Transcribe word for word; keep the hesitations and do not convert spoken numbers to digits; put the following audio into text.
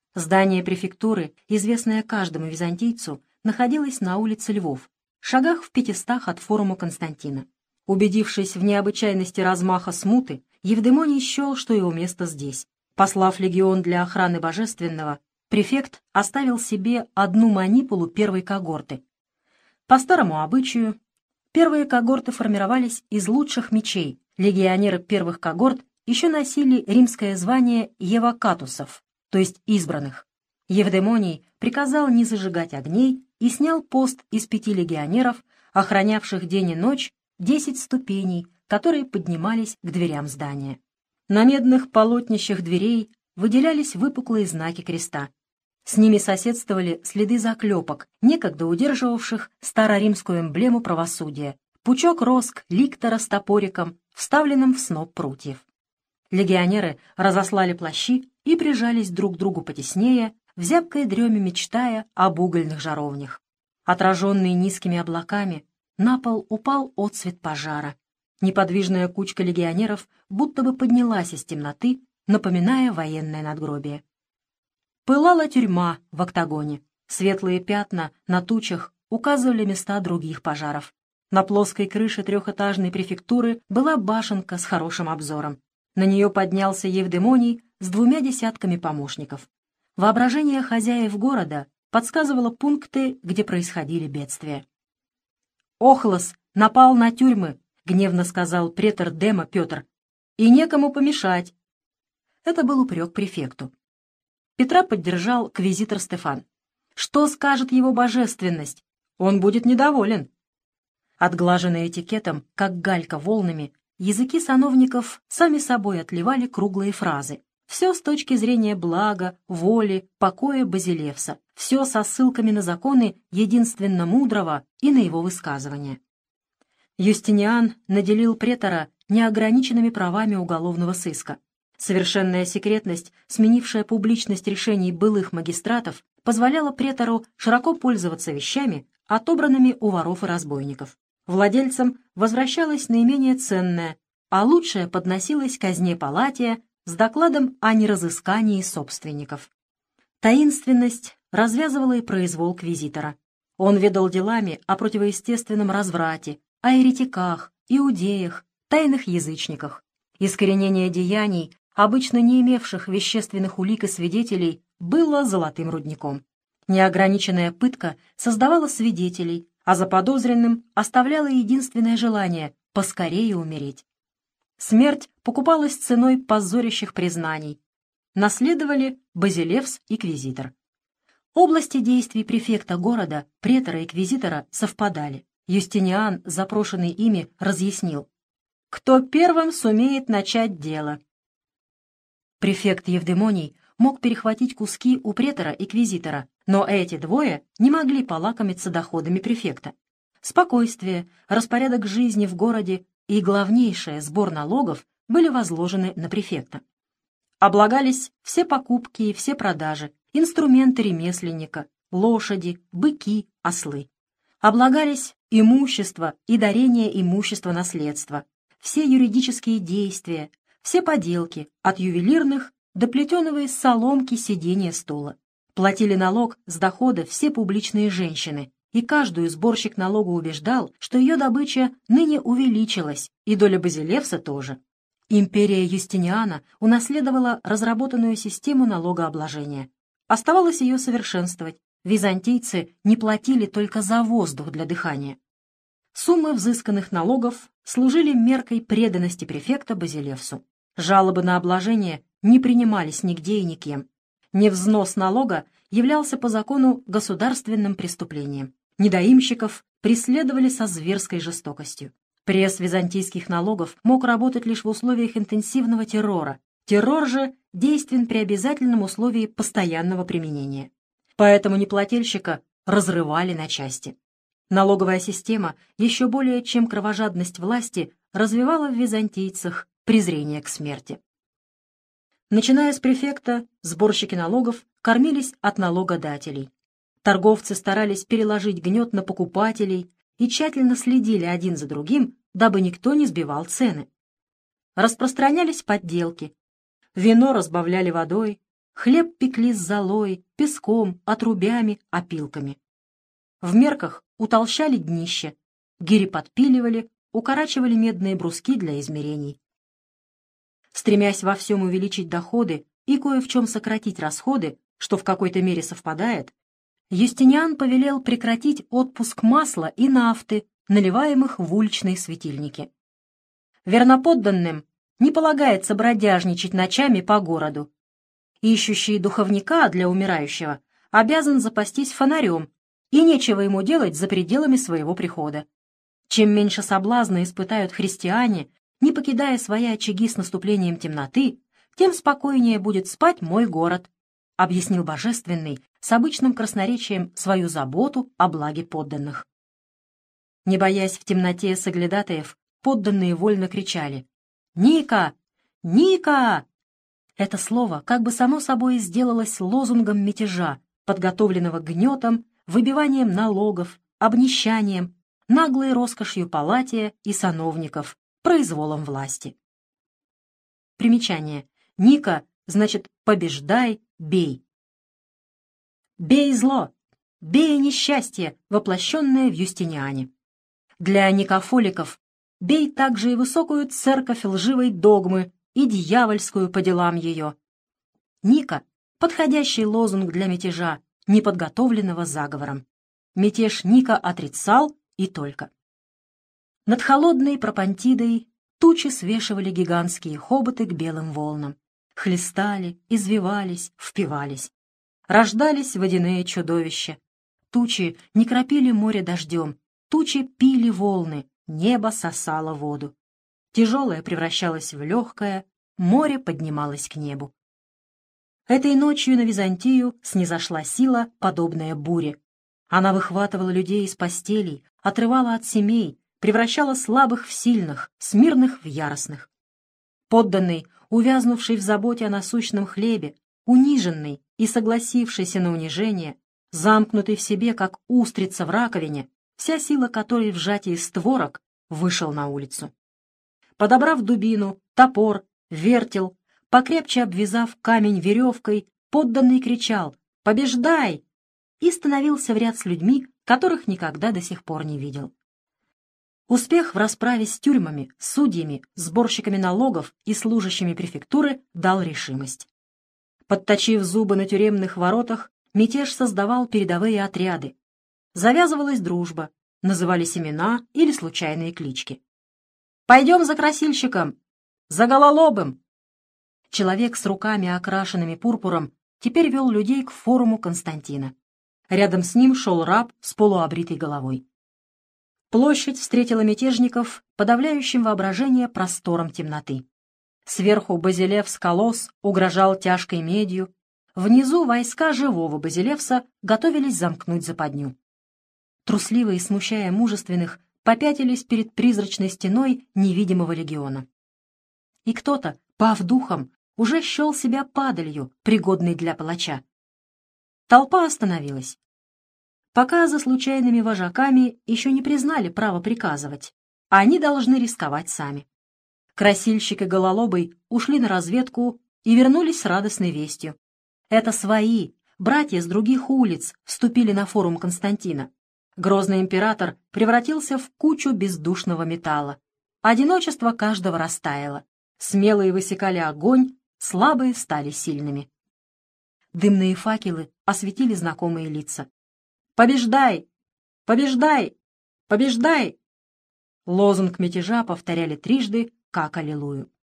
Здание префектуры, известное каждому византийцу, находилось на улице Львов, шагах в пятистах от форума Константина. Убедившись в необычайности размаха смуты, Евдемоний счел, что его место здесь. Послав легион для охраны божественного, префект оставил себе одну манипулу первой когорты. По старому обычаю, первые когорты формировались из лучших мечей. Легионеры первых когорт еще носили римское звание евокатусов, то есть избранных. Евдемоний приказал не зажигать огней и снял пост из пяти легионеров, охранявших день и ночь десять ступеней, которые поднимались к дверям здания. На медных полотнищах дверей выделялись выпуклые знаки креста. С ними соседствовали следы заклепок, некогда удерживавших староримскую эмблему правосудия, пучок роск ликтора с топориком, вставленным в сноп прутьев. Легионеры разослали плащи и прижались друг к другу потеснее, в зябкой дреме мечтая об угольных жаровнях. Отраженный низкими облаками, на пол упал отсвет пожара. Неподвижная кучка легионеров будто бы поднялась из темноты, напоминая военное надгробие. Пылала тюрьма в октагоне. Светлые пятна на тучах указывали места других пожаров. На плоской крыше трехэтажной префектуры была башенка с хорошим обзором. На нее поднялся Евдемоний с двумя десятками помощников. Воображение хозяев города подсказывало пункты, где происходили бедствия. «Охлос напал на тюрьмы», — гневно сказал претор Дема Петр, — «и некому помешать». Это был упрек префекту. Петра поддержал квизитор Стефан. «Что скажет его божественность? Он будет недоволен». Отглаженные этикетом, как галька волнами, языки сановников сами собой отливали круглые фразы. Все с точки зрения блага, воли, покоя Базилевса. Все со ссылками на законы единственно мудрого и на его высказывания. Юстиниан наделил претора неограниченными правами уголовного сыска. Совершенная секретность, сменившая публичность решений былых магистратов, позволяла претору широко пользоваться вещами, отобранными у воров и разбойников. Владельцам возвращалось наименее ценное, а лучшее подносилось казне Палатия с докладом о неразыскании собственников. Таинственность развязывала и произвол квизитора. Он ведал делами о противоестественном разврате, о еретиках, иудеях, тайных язычниках. Искоренение деяний, обычно не имевших вещественных улик и свидетелей, было золотым рудником. Неограниченная пытка создавала свидетелей, а заподозренным оставляла единственное желание — поскорее умереть. Смерть покупалась ценой позорящих признаний. Наследовали Базилевс и квизитор. Области действий префекта города, претора и квизитора совпадали. Юстиниан, запрошенный ими, разъяснил: «Кто первым сумеет начать дело?» Префект Евдемоний мог перехватить куски у претора и квизитора, но эти двое не могли полакомиться доходами префекта. Спокойствие, распорядок жизни в городе и, главнейшее, сбор налогов были возложены на префекта. Облагались все покупки и все продажи, инструменты ремесленника, лошади, быки, ослы. Облагались имущество и дарение имущества наследства, все юридические действия, все поделки, от ювелирных до плетеного из соломки сиденья стула. Платили налог с дохода все публичные женщины, и каждую сборщик налога убеждал, что ее добыча ныне увеличилась, и доля Базилевса тоже. Империя Юстиниана унаследовала разработанную систему налогообложения. Оставалось ее совершенствовать. Византийцы не платили только за воздух для дыхания. Суммы взысканных налогов служили меркой преданности префекта Базилевсу. Жалобы на обложение не принимались нигде и никем. Невзнос налога являлся по закону государственным преступлением. Недоимщиков преследовали со зверской жестокостью. Пресс византийских налогов мог работать лишь в условиях интенсивного террора. Террор же действен при обязательном условии постоянного применения. Поэтому неплательщика разрывали на части. Налоговая система, еще более чем кровожадность власти, развивала в византийцах презрение к смерти. Начиная с префекта, сборщики налогов кормились от налогодателей. Торговцы старались переложить гнет на покупателей и тщательно следили один за другим, дабы никто не сбивал цены. Распространялись подделки. Вино разбавляли водой, хлеб пекли с золой, песком, отрубями, опилками. В мерках утолщали днище, гири подпиливали, укорачивали медные бруски для измерений. Стремясь во всем увеличить доходы и кое в чем сократить расходы, что в какой-то мере совпадает, Юстиниан повелел прекратить отпуск масла и нафты, наливаемых в уличные светильники. Верноподданным не полагается бродяжничать ночами по городу. Ищущий духовника для умирающего обязан запастись фонарем, и нечего ему делать за пределами своего прихода. Чем меньше соблазна испытают христиане, не покидая свои очаги с наступлением темноты, тем спокойнее будет спать мой город, объяснил Божественный с обычным красноречием свою заботу о благе подданных. Не боясь в темноте соглядатаев, подданные вольно кричали: «Ника! Ника!» Это слово как бы само собой сделалось лозунгом мятежа, подготовленного гнетом, выбиванием налогов, обнищанием, наглой роскошью палатия и сановников, произволом власти. Примечание. Ника значит «побеждай, бей». «Бей зло! Бей несчастье!» воплощенное в Юстиниане. Для никофоликов бей также и высокую церковь лживой догмы и дьявольскую по делам ее. Ника — подходящий лозунг для мятежа, неподготовленного заговором. Мятеж Ника отрицал и только. Над холодной Пропантидой тучи свешивали гигантские хоботы к белым волнам. Хлестали, извивались, впивались. Рождались водяные чудовища. Тучи не кропили море дождем, тучи пили волны, небо сосало воду. Тяжелое превращалось в легкое, море поднималось к небу. Этой ночью на Византию снизошла сила, подобная буре. Она выхватывала людей из постелей, отрывала от семей, превращала слабых в сильных, смирных в яростных. Подданный, увязнувший в заботе о насущном хлебе, униженный и согласившийся на унижение, замкнутый в себе, как устрица в раковине, вся сила которой в сжатии створок, вышел на улицу. Подобрав дубину, топор, вертел, покрепче обвязав камень веревкой, подданный кричал «Побеждай!» и становился в ряд с людьми, которых никогда до сих пор не видел. Успех в расправе с тюрьмами, судьями, сборщиками налогов и служащими префектуры дал решимость. Подточив зубы на тюремных воротах, мятеж создавал передовые отряды. Завязывалась дружба, назывались имена или случайные клички. «Пойдем за красильщиком! За гололобым!» Человек с руками, окрашенными пурпуром, теперь вел людей к форуму Константина. Рядом с ним шел раб с полуобритой головой. Площадь встретила мятежников подавляющим воображение простором темноты. Сверху Базилевс-колосс угрожал тяжкой медью, внизу войска живого Базилевса готовились замкнуть западню. Трусливые, смущая мужественных, попятились перед призрачной стеной невидимого легиона. И кто-то, пав духом, уже счел себя падалью, пригодной для палача. Толпа остановилась. Пока за случайными вожаками еще не признали право приказывать, а они должны рисковать сами. Красильщик и Гололобый ушли на разведку и вернулись с радостной вестью. Это свои, братья с других улиц, вступили на форум Константина. Грозный император превратился в кучу бездушного металла. Одиночество каждого растаяло. Смелые высекали огонь, слабые стали сильными. Дымные факелы осветили знакомые лица. «Побеждай! Побеждай! Побеждай!» Лозунг мятежа повторяли трижды, как аллилуйю.